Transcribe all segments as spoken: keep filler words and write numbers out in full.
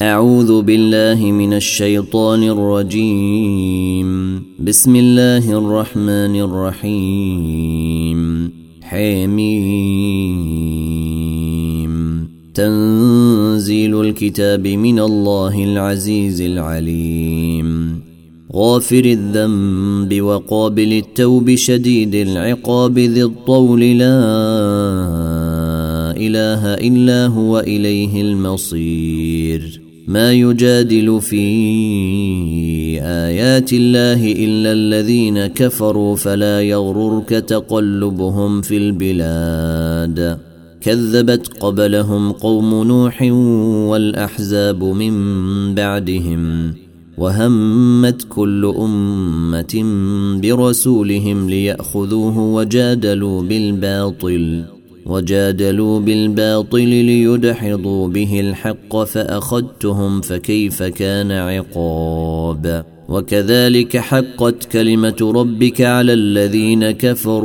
أعوذ بالله من الشيطان الرجيم. بسم الله الرحمن الرحيم. حميم. تنزيل الكتاب من الله العزيز العليم. غافر الذنب وقابل التوب شديد العقاب ذي الطول لا إله إلا هو إليه المصير. ما يجادل في آيات الله إلا الذين كفروا فلا يغررك تقلبهم في البلاد. كذبت قبلهم قوم نوح والأحزاب من بعدهم وهمت كل أمة برسولهم ليأخذوه وجادلوا بالباطل وجادلوا بالباطل ليدحضوا به الحق فأخذتهم فكيف كان عقاب. وكذلك حقت كلمة ربك على الذين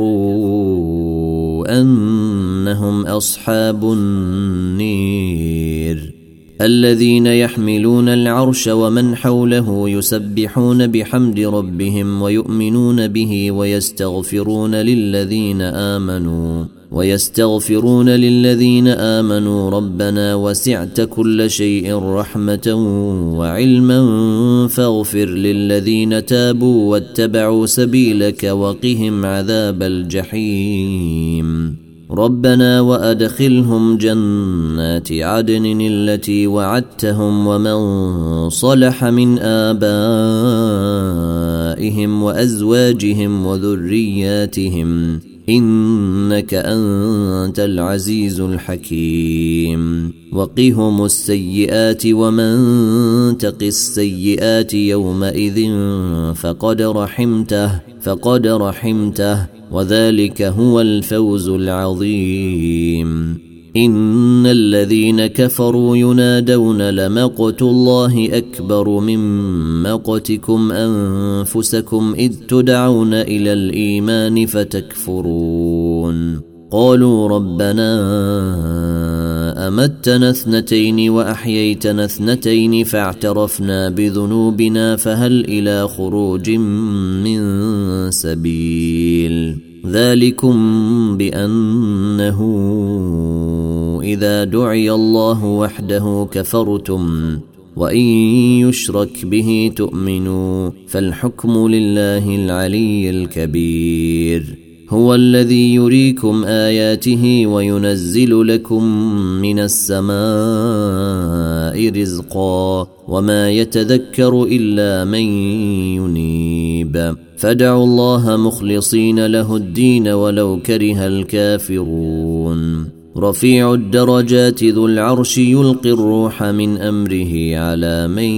كفروا أنهم أصحاب النير. الذين يحملون العرش ومن حوله يسبحون بحمد ربهم ويؤمنون به ويستغفرون للذين آمنوا ويستغفرون للذين آمنوا ربنا وسعت كل شيء رحمة وعلما فاغفر للذين تابوا واتبعوا سبيلك وقهم عذاب الجحيم. ربنا وأدخلهم جنات عدن التي وعدتهم ومن صلح من آبائهم وأزواجهم وذرياتهم إنك أنت العزيز الحكيم. وقهم السيئات ومن تق السيئات يومئذ فقد رحمته فقد رحمته وذلك هو الفوز العظيم. إن الذين كفروا ينادون لمقت الله أكبر من مقتكم أنفسكم إذ تدعون إلى الإيمان فتكفرون. قالوا ربنا أمتنا اثنتين وأحييتنا اثنتين فاعترفنا بذنوبنا فهل إلى خروج من سبيل. ذلكم بأنه إذا دعي الله وحده كفرتم وإن يشرك به تؤمنوا فالحكم لله العلي الكبير. هو الذي يريكم آياته وينزل لكم من السماء رزقا وما يتذكر إلا من ينيب. فادعوا الله مخلصين له الدين ولو كره الكافرون. رفيع الدرجات ذو العرش يلقي الروح من أمره على من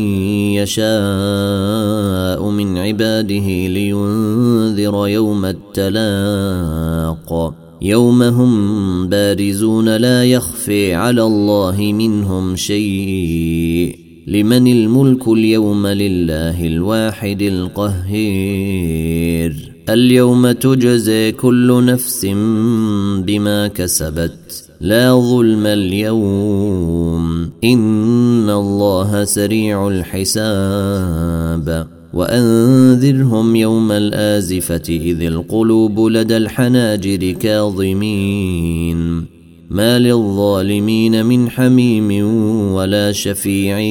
يشاء من عباده لينذر يوم التلاق. يوم هم بارزون لا يخفي على الله منهم شيء. لمن الملك اليوم لله الواحد القهير. اليوم تجزي كل نفس بما كسبت لا ظلم اليوم إن الله سريع الحساب. وأنذرهم يوم الآزفة إذ القلوب لدى الحناجر كاظمين ما للظالمين من حميم ولا شفيع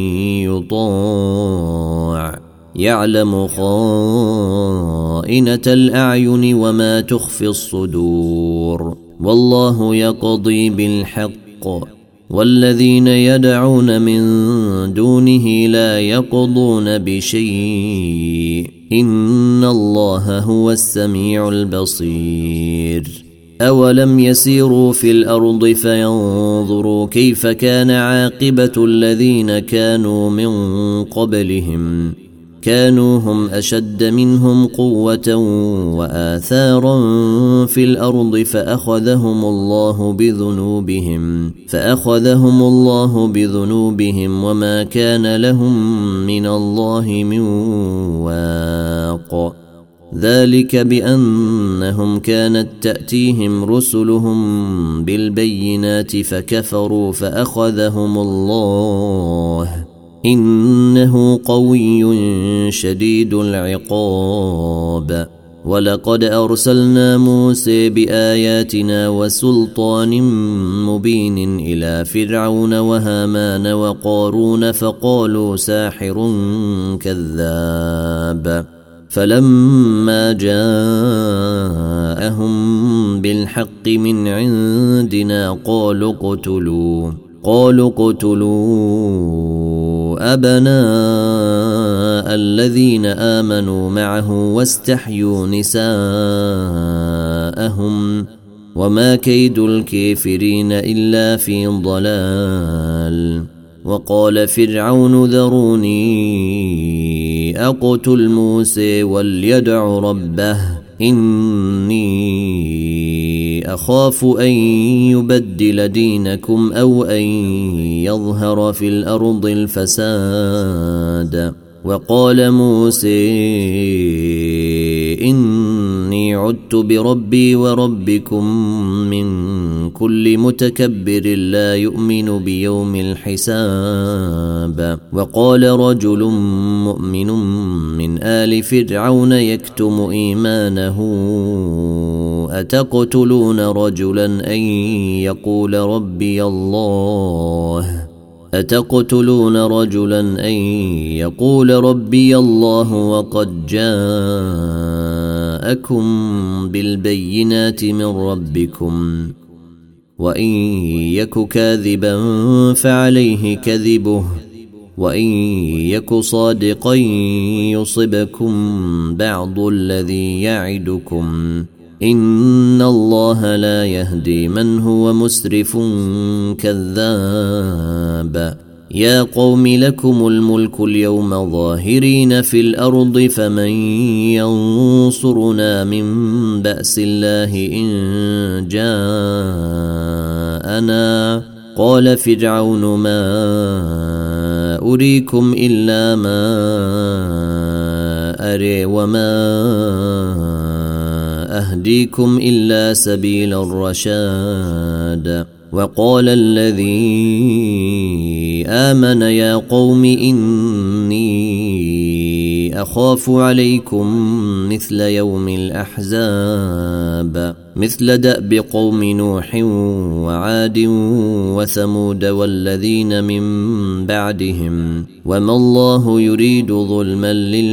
يطاع. يعلم خائنة الأعين وما تخفي الصدور والله يقضي بالحق والذين يدعون من دونه لا يقضون بشيء إن الله هو السميع البصير. أولم يسيروا في الأرض فينظروا كيف كان عاقبة الذين كانوا من قبلهم كانوا هم أشد منهم قوة وآثارا في الأرض فأخذهم الله بذنوبهم فأخذهم الله بذنوبهم وما كان لهم من الله من واق. ذلك بأنهم كانت تأتيهم رسلهم بالبينات فكفروا فأخذهم الله إنه قوي شديد العقاب ولقد أرسلنا موسى بآياتنا وسلطان مبين إلى فرعون وهامان وقارون فقالوا ساحر كذاب فلما جاءهم بالحق من عندنا قالوا اقتلوا قالوا اقتلوا أبناء الذين آمنوا معه واستحيوا نساءهم وما كيد الكافرين إلا في ضلال وقال فرعون ذروني أقتل موسى وليدع ربه إني أخاف أن يبدل دينكم أو أن يظهر في الأرض الفساد وقال موسى إني عدت بربي وربكم من كل متكبر لا يؤمن بيوم الحساب وقال رجل مؤمن من آل فرعون يكتم إيمانه أتقتلون رجلا أن يقول ربي الله أتقتلون رجلا أن يقول ربي الله وقد جاءكم بالبينات من ربكم وإن يك كاذبا فعليه كذبه وإن يك صادقا يصبكم بعض الذي يعدكم إن الله لا يهدي من هو مسرف كذاب يا قوم لكم الملك اليوم ظاهرين في الأرض فمن ينصرنا من بأس الله إن جاءنا قال فرعون ما أريكم إلا ما أري وما أهديكم إلا سبيل الرشاد وقال الذي آمن يا قوم إني أخاف عليكم مثل يوم الأحزاب مثل دأب قوم نوح وعاد وثمود والذين من بعدهم وما الله يريد ظلما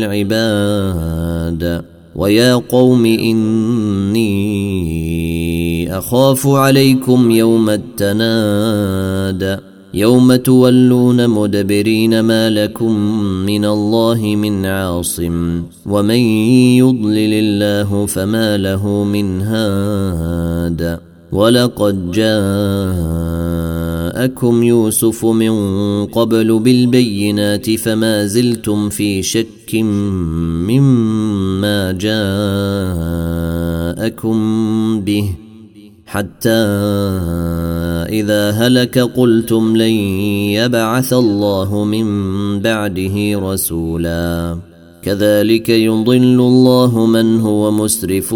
للعباد ويا قوم إني أخاف عليكم يوم التناد يوم تولون مدبرين ما لكم من الله من عاصم ومن يضلل الله فما له من هاد ولقد جاءكم يوسف من قبل بالبينات فما زلتم في شك مما جاءكم به حتى إذا هلك قلتم لن يبعث الله من بعده رسولا كذلك يضل الله من هو مسرف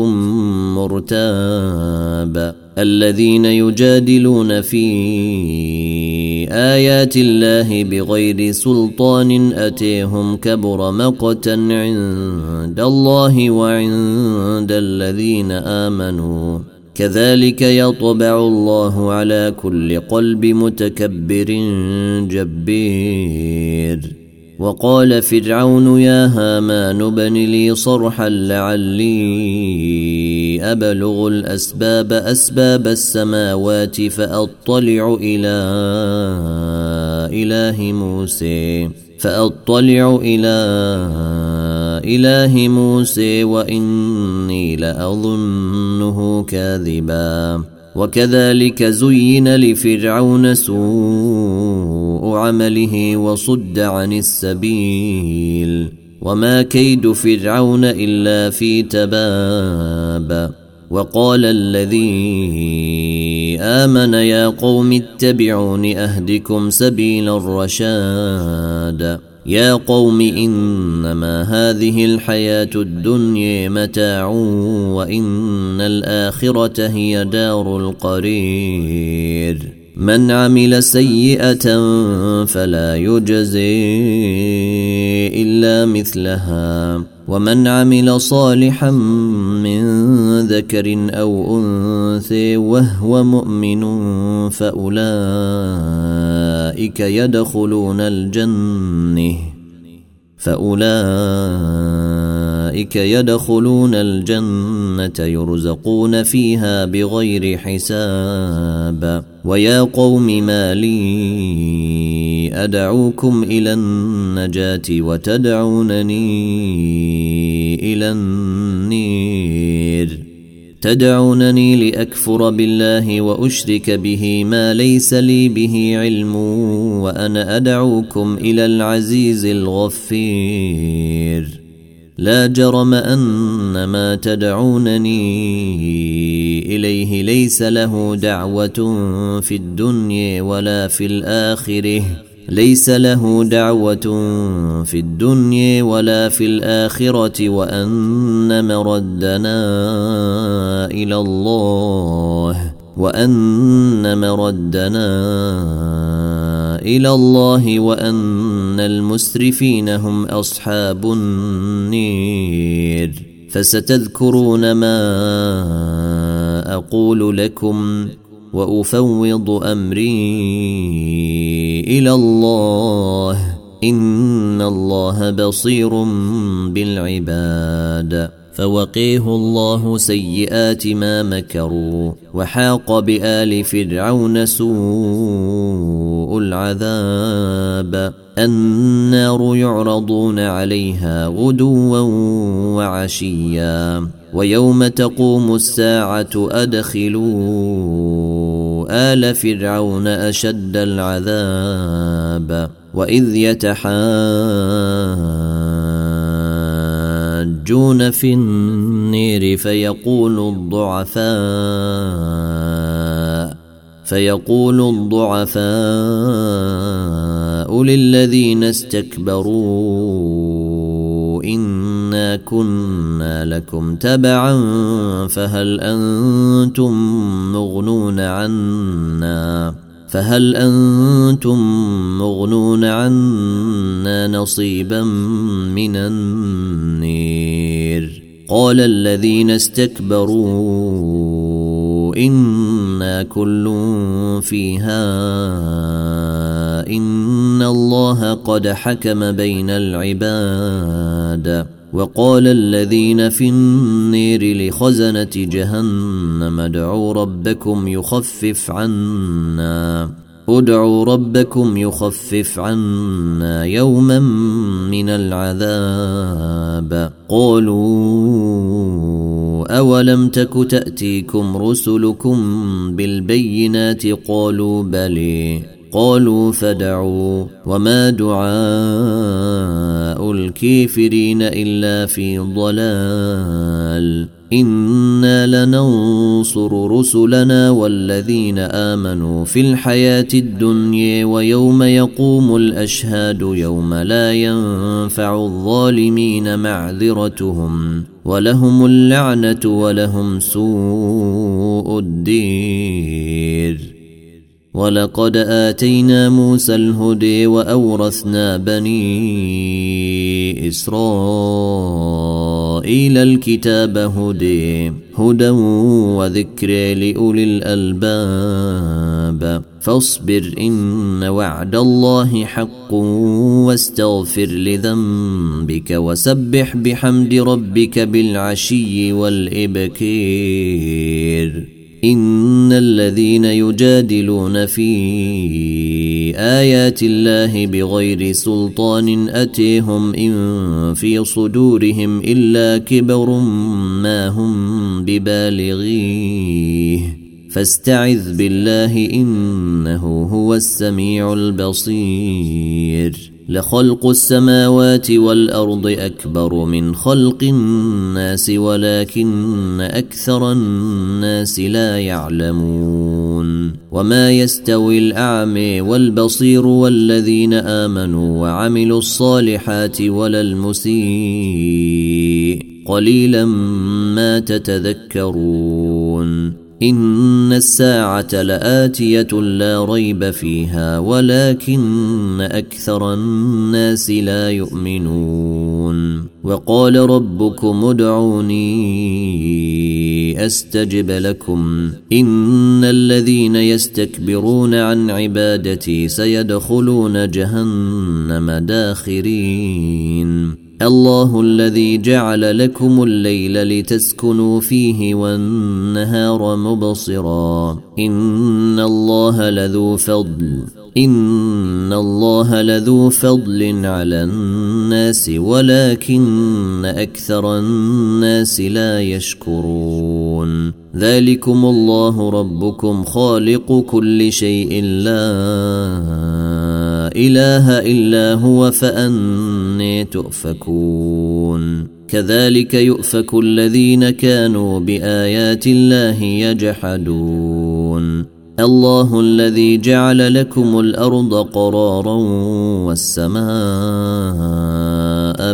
مرتاب الذين يجادلون في آيات الله بغير سلطان أتيهم كبر مقتا عند الله وعند الذين آمنوا كذلك يطبع الله على كل قلب متكبر جبير وقال فرعون يا هامان ابن لي صرحا لعلي أبلغ الأسباب أسباب السماوات فأطلع إلى إله موسى فأطلع إلى إله موسى وإني لأظنه كاذبا وكذلك زين لفرعون سوء عمله وصد عن السبيل وما كيد فرعون إلا في تباب وقال الذي آمن يا قوم اتبعون أهدكم سبيل الرشاد يا قوم إنما هذه الحياة الدنيا متاع وإن الآخرة هي دار القرير من عمل سيئة فلا يجزي إلا مثلها ومن عمل صالحا من ذكر أو أنثى وهو مؤمن فأولئك يدخلون الجنة فأولئك يدخلون الجنة يرزقون فيها بغير حساب ويا قوم ما لي أدعوكم إلى النجاة وتدعونني إلى النير تدعونني لأكفر بالله وأشرك به ما ليس لي به علم وأنا أدعوكم إلى العزيز الغفير لا جرم أن ما تدعونني إليه ليس له دعوة في الدنيا ولا في الآخرة ليس له دعوة في الدنيا ولا في الآخرة وأن مردنا إلى الله وأن مردنا إلى الله وأن المسرفين هم أصحاب النير فستذكرون ما أقول لكم وأفوض أمري إلى الله إن الله بصير بالعباد فوقيه الله سيئات ما مكروا وحاق بآل فرعون سوء العذاب النار يعرضون عليها غدوا وعشيا ويوم تقوم الساعة أدخلوا آل فرعون أشد العذاب وإذ يتحاجون في النير فيقول الضعفاء فيقول الضعفاء للذين استكبروا إنا كنا لكم تبعا فهل أنتم مغنون عنا فهل أنتم مغنون عنا نصيبا من النير قال الذين استكبروا إنا كل فيها إن الله قد حكم بين العباد وقال الذين في النير لخزنة جهنم ادعوا ربكم يخفف عنا ادعوا ربكم يخفف عنا يوما من العذاب قالوا أولم تك تأتيكم رسلكم بالبينات قالوا بلى قالوا فدعوا وما دعاء الكافرين إلا في ضلال إنا لننصر رسلنا والذين آمنوا في الحياة الدنيا ويوم يقوم الأشهاد يوم لا ينفع الظالمين معذرتهم ولهم اللعنة ولهم سوء الدير ولقد آتينا موسى الهدى وأورثنا بني إسرائيل الكتاب هدى هدى وذكر لأولي الألباب فاصبر إن وعد الله حق واستغفر لذنبك وسبح بحمد ربك بالعشي والإبكير إن الذين يجادلون في آيات الله بغير سلطان أتيهم إن في صدورهم إلا كبر ما هم ببالغيه فاستعذ بالله إنه هو السميع البصير لخلق السماوات والأرض أكبر من خلق الناس ولكن أكثر الناس لا يعلمون وما يستوي الأعمى والبصير والذين آمنوا وعملوا الصالحات ولا المسيء قليلا ما تتذكرون إن الساعة لآتية لا ريب فيها ولكن أكثر الناس لا يؤمنون وقال ربكم ادعوني أستجب لكم إن الذين يستكبرون عن عبادتي سيدخلون جهنم داخرين الله الذي جعل لكم الليل لتسكنوا فيه والنهار مبصرا إن الله لذو فضل إن الله لذو فضل على الناس ولكن أكثر الناس لا يشكرون ذلكم الله ربكم خالق كل شيء لا إله إلا هو فأني تؤفكون كذلك يؤفك الذين كانوا بآيات الله يجحدون الله الذي جعل لكم الأرض قرارا والسماء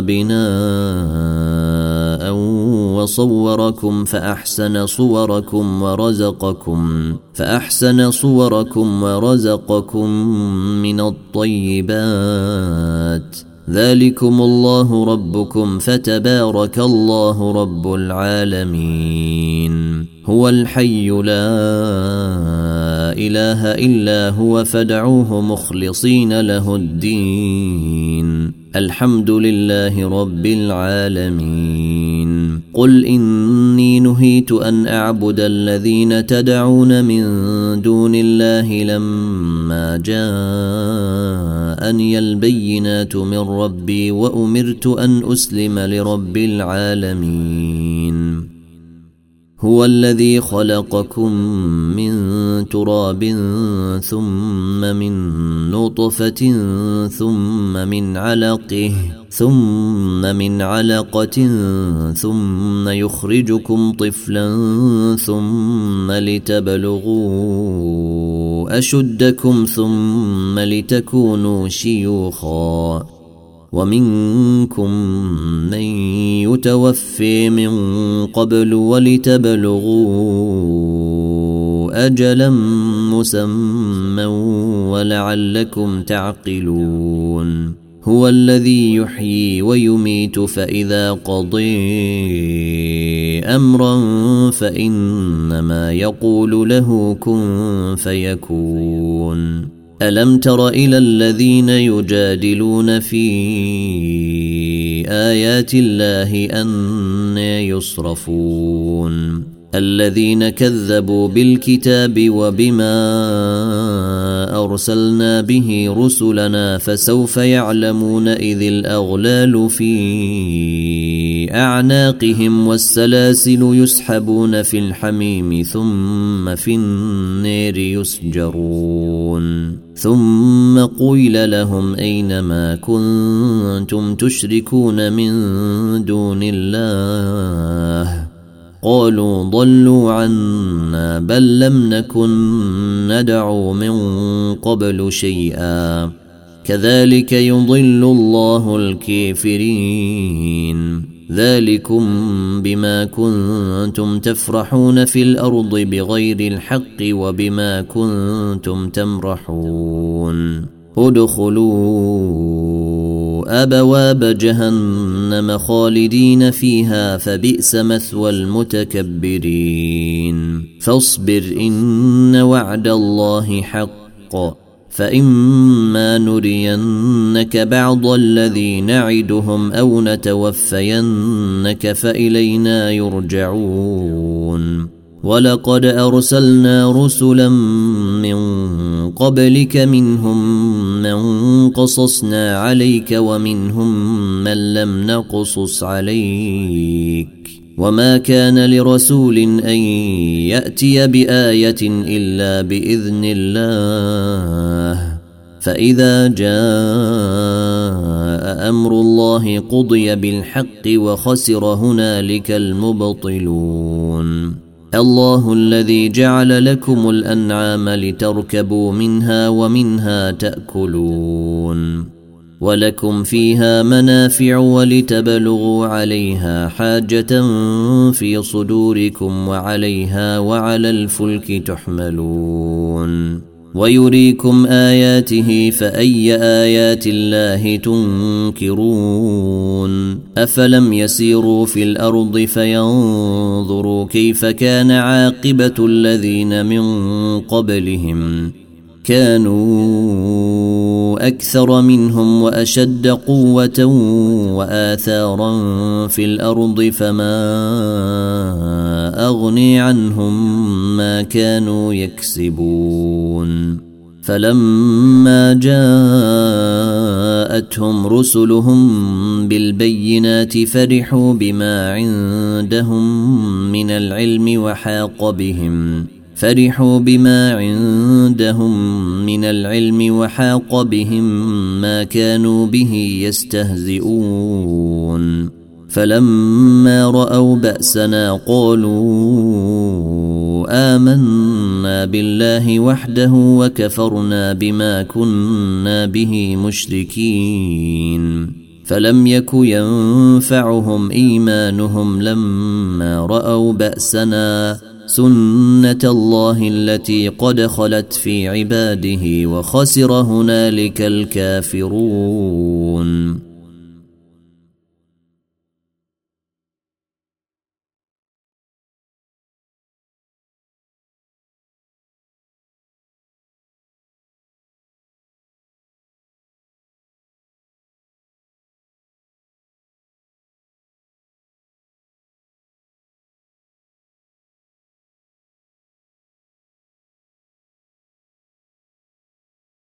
بناء وصوركم فأحسن صوركم ورزقكم فأحسن صوركم ورزقكم من الطيبات ذلكم الله ربكم فتبارك الله رب العالمين هو الحي لا إله إلا هو فادعوه مخلصين له الدين الحمد لله رب العالمين قل إني نهيت أن أعبد الذين تدعون من دون الله لما جاءني البينات من ربي وأمرت أن أسلم لرب العالمين هو الذي خلقكم من تراب ثم من نطفة ثم من علقه ثم من علقة ثم يخرجكم طفلا ثم لتبلغوا أشدكم ثم لتكونوا شيوخا ومنكم من يتوفي من قبل ولتبلغوا أجلا مسمى ولعلكم تعقلون هو الذي يحيي ويميت فإذا قضي أمرا فإنما يقول له كن فيكون ألم تر إلى الذين يجادلون في آيات الله أن يصرفون الذين كذبوا بالكتاب وبما أرسلنا به رسلنا فسوف يعلمون إذ الأغلال في أعناقهم والسلاسل يسحبون في الحميم ثم في النار يسجرون ثم قيل لهم أين ما كنتم تشركون من دون الله قالوا ضلوا عنا بل لم نكن ندعو من قبل شيئا كذلك يضل الله الكافرين ذلكم بما كنتم تفرحون في الأرض بغير الحق وبما كنتم تمرحون ادخلوا أبواب جهنم خالدين فيها فبئس مثوى المتكبرين فاصبر إن وعد الله حق فإما نرينك بعض الذي نعدهم أو نتوفينك فإلينا يرجعون ولقد أرسلنا رسلا من قبلك منهم من قصصنا عليك ومنهم من لم نقصص عليك وما كان لرسول أن يأتي بآية إلا بإذن الله فإذا جاء أمر الله قضي بالحق وخسر هنالك المبطلون الله الذي جعل لكم الأنعام لتركبوا منها ومنها تأكلون ولكم فيها منافع ولتبلغوا عليها حاجة في صدوركم وعليها وعلى الفلك تحملون ويريكم آياته فأي آيات الله تنكرون أفلم يسيروا في الأرض فينظروا كيف كان عاقبة الذين من قبلهم كانوا أكثر منهم وأشد قوة وآثارا في الأرض فما أغني عنهم ما كانوا يكسبون فلما جاءتهم رسلهم بالبينات فرحوا بما عندهم من العلم وحاق بهم فرحوا بما عندهم من العلم وحاق بهم ما كانوا به يستهزئون فلما رأوا بأسنا قالوا آمنا بالله وحده وكفرنا بما كنا به مشركين فلم يك ينفعهم إيمانهم لما رأوا بأسنا سنة الله التي قد خلت في عباده وخسر هنالك الكافرون